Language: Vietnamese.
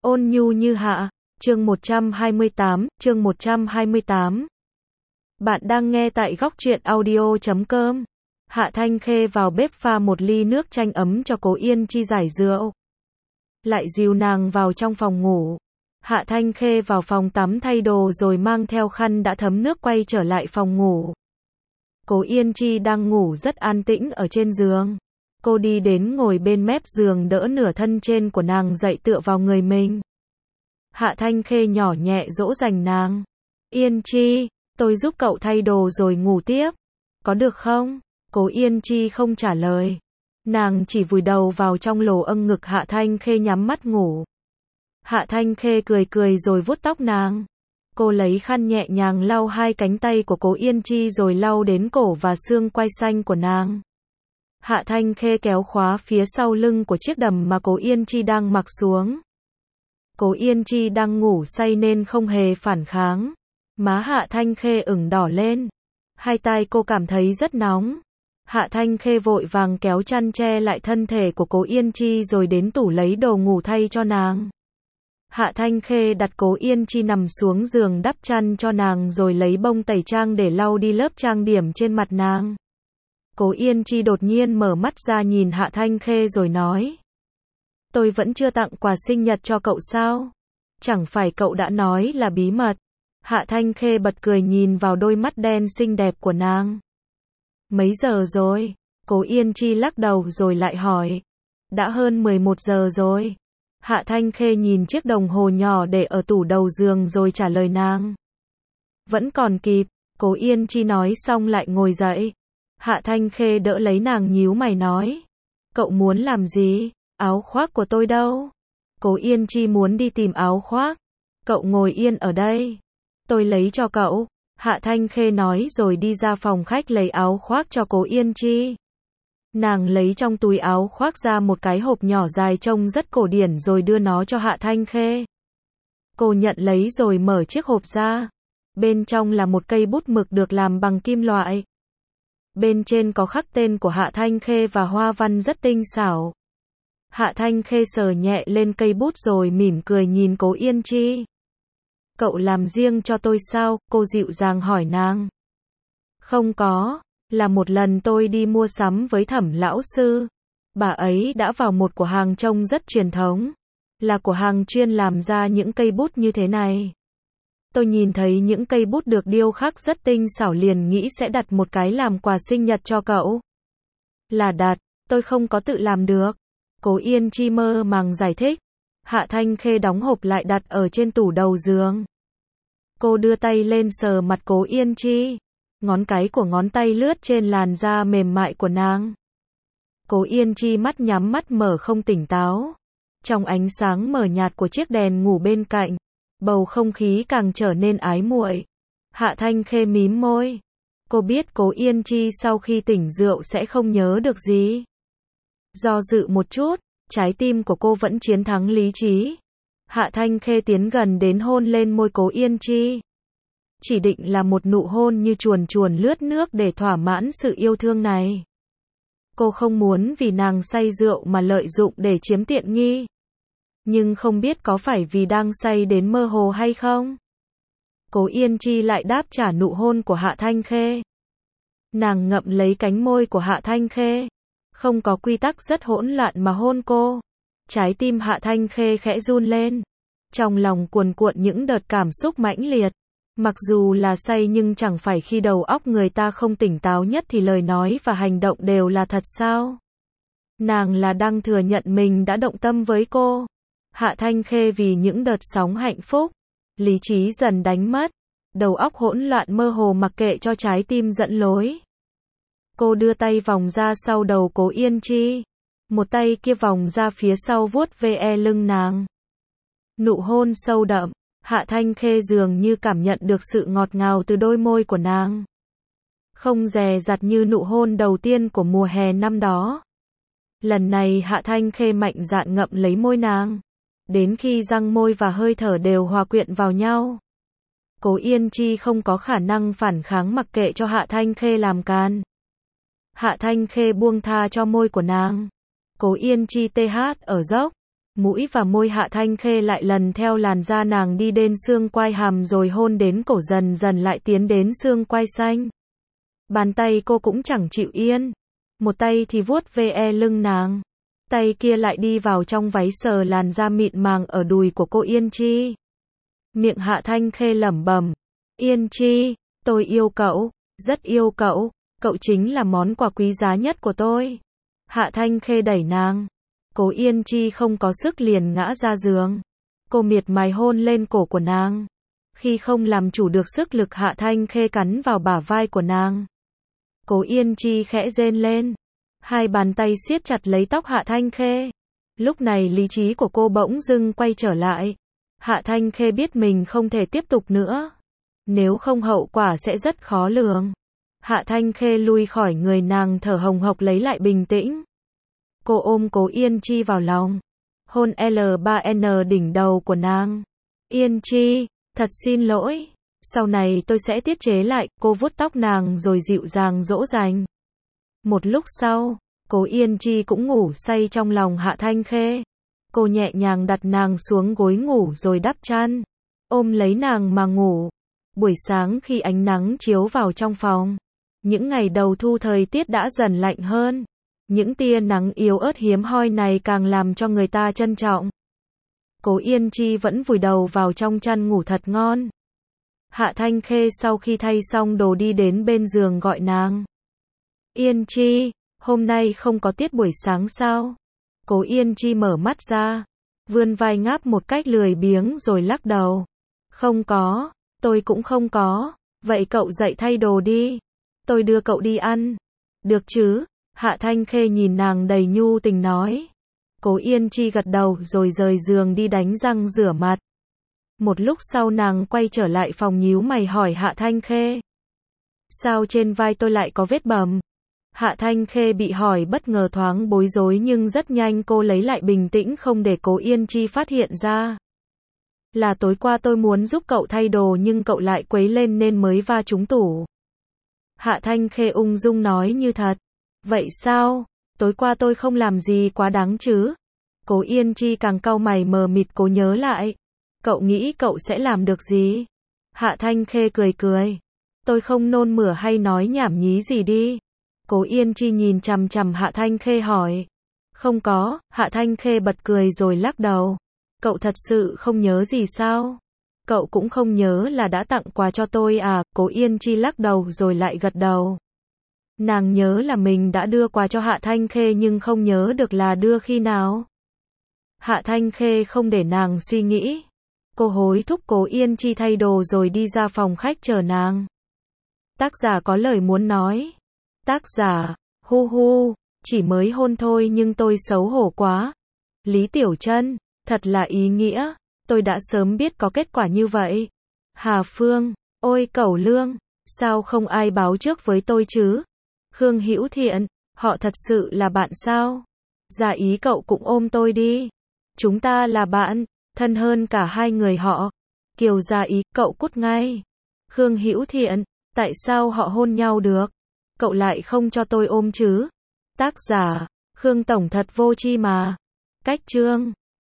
Ôn nhu như hạ, chương 128. Bạn đang nghe tại góc truyện audio.com. Hạ Thanh Khê vào bếp pha một ly nước chanh ấm cho Cố Yên Chi giải rượu. Lại dìu nàng vào trong phòng ngủ. Hạ Thanh Khê vào phòng tắm thay đồ rồi mang theo khăn đã thấm nước quay trở lại phòng ngủ. Cố Yên Chi đang ngủ rất an tĩnh ở trên giường. Cô đi đến ngồi bên mép giường đỡ nửa thân trên của nàng dậy tựa vào người mình. Hạ Thanh Khê nhỏ nhẹ dỗ dành nàng. Yên Chi, tôi giúp cậu thay đồ rồi ngủ tiếp. Có được không? Cố Yên Chi không trả lời. Nàng chỉ vùi đầu vào trong lỗ âng ngực Hạ Thanh Khê nhắm mắt ngủ. Hạ Thanh Khê cười cười rồi vuốt tóc nàng. Cô lấy khăn nhẹ nhàng lau hai cánh tay của Cố Yên Chi rồi lau đến cổ và xương quai xanh của nàng. Hạ Thanh Khê kéo khóa phía sau lưng của chiếc đầm mà Cố Yên Chi đang mặc xuống. Cố Yên Chi đang ngủ say nên không hề phản kháng. Má Hạ Thanh Khê ửng đỏ lên. Hai tai cô cảm thấy rất nóng. Hạ Thanh Khê vội vàng kéo chăn che lại thân thể của Cố Yên Chi rồi đến tủ lấy đồ ngủ thay cho nàng. Hạ Thanh Khê đặt Cố Yên Chi nằm xuống giường đắp chăn cho nàng rồi lấy bông tẩy trang để lau đi lớp trang điểm trên mặt nàng. Cố Yên Chi đột nhiên mở mắt ra nhìn Hạ Thanh Khê rồi nói. Tôi vẫn chưa tặng quà sinh nhật cho cậu sao? Chẳng phải cậu đã nói là bí mật? Hạ Thanh Khê bật cười nhìn vào đôi mắt đen xinh đẹp của nàng. Mấy giờ rồi? Cố Yên Chi lắc đầu rồi lại hỏi. Đã hơn 11 giờ rồi. Hạ Thanh Khê nhìn chiếc đồng hồ nhỏ để ở tủ đầu giường rồi trả lời nàng. Vẫn còn kịp, Cố Yên Chi nói xong lại ngồi dậy. Hạ Thanh Khê đỡ lấy nàng nhíu mày nói. Cậu muốn làm gì? Áo khoác của tôi đâu? Cố Yên Chi muốn đi tìm áo khoác. Cậu ngồi yên ở đây. Tôi lấy cho cậu. Hạ Thanh Khê nói rồi đi ra phòng khách lấy áo khoác cho Cố Yên Chi. Nàng lấy trong túi áo khoác ra một cái hộp nhỏ dài trông rất cổ điển rồi đưa nó cho Hạ Thanh Khê. Cô nhận lấy rồi mở chiếc hộp ra. Bên trong là một cây bút mực được làm bằng kim loại. Bên trên có khắc tên của Hạ Thanh Khê và hoa văn rất tinh xảo. Hạ Thanh Khê sờ nhẹ lên cây bút rồi mỉm cười nhìn Cố Yên Chi. Cậu làm riêng cho tôi sao? Cô dịu dàng hỏi nàng. Không có, là một lần tôi đi mua sắm với Thẩm lão sư. Bà ấy đã vào một cửa hàng trông rất truyền thống. Là cửa hàng chuyên làm ra những cây bút như thế này. Tôi nhìn thấy những cây bút được điêu khắc rất tinh xảo liền nghĩ sẽ đặt một cái làm quà sinh nhật cho cậu. Là đặt, tôi không có tự làm được. Cố Yên Chi mơ màng giải thích. Hạ Thanh Khê đóng hộp lại đặt ở trên tủ đầu giường. Cô đưa tay lên sờ mặt Cố Yên Chi. Ngón cái của ngón tay lướt trên làn da mềm mại của nàng. Cố Yên Chi mắt nhắm mắt mở không tỉnh táo. Trong ánh sáng mờ nhạt của chiếc đèn ngủ bên cạnh, bầu không khí càng trở nên ái muội. Hạ Thanh Khê mím môi. Cô biết Cố Yên Chi sau khi tỉnh rượu sẽ không nhớ được gì. Do dự một chút, trái tim của cô vẫn chiến thắng lý trí. Hạ Thanh Khê tiến gần đến hôn lên môi Cố Yên Chi. Chỉ định là một nụ hôn như chuồn chuồn lướt nước để thỏa mãn sự yêu thương này. Cô không muốn vì nàng say rượu mà lợi dụng để chiếm tiện nghi. Nhưng không biết có phải vì đang say đến mơ hồ hay không? Cố Yên Chi lại đáp trả nụ hôn của Hạ Thanh Khê. Nàng ngậm lấy cánh môi của Hạ Thanh Khê. Không có quy tắc rất hỗn loạn mà hôn cô. Trái tim Hạ Thanh Khê khẽ run lên. Trong lòng cuồn cuộn những đợt cảm xúc mãnh liệt. Mặc dù là say nhưng chẳng phải khi đầu óc người ta không tỉnh táo nhất thì lời nói và hành động đều là thật sao? Nàng là đang thừa nhận mình đã động tâm với cô. Hạ Thanh Khê vì những đợt sóng hạnh phúc, lý trí dần đánh mất, đầu óc hỗn loạn mơ hồ mặc kệ cho trái tim dẫn lối. Cô đưa tay vòng ra sau đầu Cố Yên Chi, một tay kia vòng ra phía sau vuốt ve lưng nàng. Nụ hôn sâu đậm, Hạ Thanh Khê dường như cảm nhận được sự ngọt ngào từ đôi môi của nàng. Không dè dặt như nụ hôn đầu tiên của mùa hè năm đó. Lần này Hạ Thanh Khê mạnh dạn ngậm lấy môi nàng. Đến khi răng môi và hơi thở đều hòa quyện vào nhau. Cố Yên Chi không có khả năng phản kháng mặc kệ cho Hạ Thanh Khê làm càn. Hạ Thanh Khê buông tha cho môi của nàng. Cố Yên Chi TH ở dốc. Mũi và môi Hạ Thanh Khê lại lần theo làn da nàng đi đến xương quai hàm rồi hôn đến cổ, dần dần lại tiến đến xương quai xanh. Bàn tay cô cũng chẳng chịu yên. Một tay thì vuốt ve lưng nàng. Tay kia lại đi vào trong váy sờ làn da mịn màng ở đùi của cô Yên Chi. Miệng Hạ Thanh Khê lẩm bẩm. Yên Chi, tôi yêu cậu, rất yêu cậu. Cậu chính là món quà quý giá nhất của tôi. Hạ Thanh Khê đẩy nàng. Cố Yên Chi không có sức liền ngã ra giường. Cô miệt mài hôn lên cổ của nàng. Khi không làm chủ được sức lực, Hạ Thanh Khê cắn vào bả vai của nàng. Cố Yên Chi khẽ rên lên. Hai bàn tay siết chặt lấy tóc Hạ Thanh Khê. Lúc này lý trí của cô bỗng dưng quay trở lại. Hạ Thanh Khê biết mình không thể tiếp tục nữa. Nếu không hậu quả sẽ rất khó lường. Hạ Thanh Khê lui khỏi người nàng, thở hồng hộc lấy lại bình tĩnh. Cô ôm Cố Yên Chi vào lòng. Hôn L3N đỉnh đầu của nàng. Yên Chi, thật xin lỗi. Sau này tôi sẽ tiết chế lại. Cô vuốt tóc nàng rồi dịu dàng dỗ dành. Một lúc sau, Cố Yên Chi cũng ngủ say trong lòng Hạ Thanh Khê. Cô nhẹ nhàng đặt nàng xuống gối ngủ rồi đắp chăn. Ôm lấy nàng mà ngủ. Buổi sáng khi ánh nắng chiếu vào trong phòng. Những ngày đầu thu thời tiết đã dần lạnh hơn. Những tia nắng yếu ớt hiếm hoi này càng làm cho người ta trân trọng. Cố Yên Chi vẫn vùi đầu vào trong chăn ngủ thật ngon. Hạ Thanh Khê sau khi thay xong đồ đi đến bên giường gọi nàng. Yên Chi, hôm nay không có tiết buổi sáng sao? Cố Yên Chi mở mắt ra, vươn vai ngáp một cách lười biếng rồi lắc đầu. Không có, tôi cũng không có. Vậy cậu dậy thay đồ đi. Tôi đưa cậu đi ăn. Được chứ? Hạ Thanh Khê nhìn nàng đầy nhu tình nói. Cố Yên Chi gật đầu rồi rời giường đi đánh răng rửa mặt. Một lúc sau nàng quay trở lại phòng nhíu mày hỏi Hạ Thanh Khê. Sao trên vai tôi lại có vết bầm? Hạ Thanh Khê bị hỏi bất ngờ thoáng bối rối nhưng rất nhanh cô lấy lại bình tĩnh không để Cố Yên Chi phát hiện ra. Là tối qua tôi muốn giúp cậu thay đồ nhưng cậu lại quấy lên nên mới va trúng tủ. Hạ Thanh Khê ung dung nói như thật. Vậy sao? Tối qua tôi không làm gì quá đáng chứ? Cố Yên Chi càng cau mày mờ mịt, cố nhớ lại. Cậu nghĩ cậu sẽ làm được gì? Hạ Thanh Khê cười cười. Tôi không nôn mửa hay nói nhảm nhí gì đi. Cố Yên Chi nhìn chằm chằm Hạ Thanh Khê hỏi. Không có. Hạ Thanh Khê bật cười rồi lắc đầu. Cậu thật sự không nhớ gì sao? Cậu cũng không nhớ là đã tặng quà cho tôi à? Cố Yên Chi lắc đầu rồi lại gật đầu. Nàng nhớ là mình đã đưa quà cho Hạ Thanh Khê nhưng không nhớ được là đưa khi nào. Hạ Thanh Khê không để nàng suy nghĩ. Cô hối thúc Cố Yên Chi thay đồ rồi đi ra phòng khách chờ nàng. Tác giả có lời muốn nói. Tác giả, hu hu, chỉ mới hôn thôi nhưng tôi xấu hổ quá. Lý Tiểu Trân, thật là ý nghĩa, tôi đã sớm biết có kết quả như vậy. Hà Phương, ôi Cẩu Lương, sao không ai báo trước với tôi chứ? Khương Hữu Thiện, họ thật sự là bạn sao? Dạ ý cậu cũng ôm tôi đi. Chúng ta là bạn, thân hơn cả hai người họ. Kiều Gia Ý, cậu cút ngay. Khương Hữu Thiện, tại sao họ hôn nhau được? Cậu lại không cho tôi ôm chứ? Tác giả, Khương Tổng thật vô tri mà. Cách chương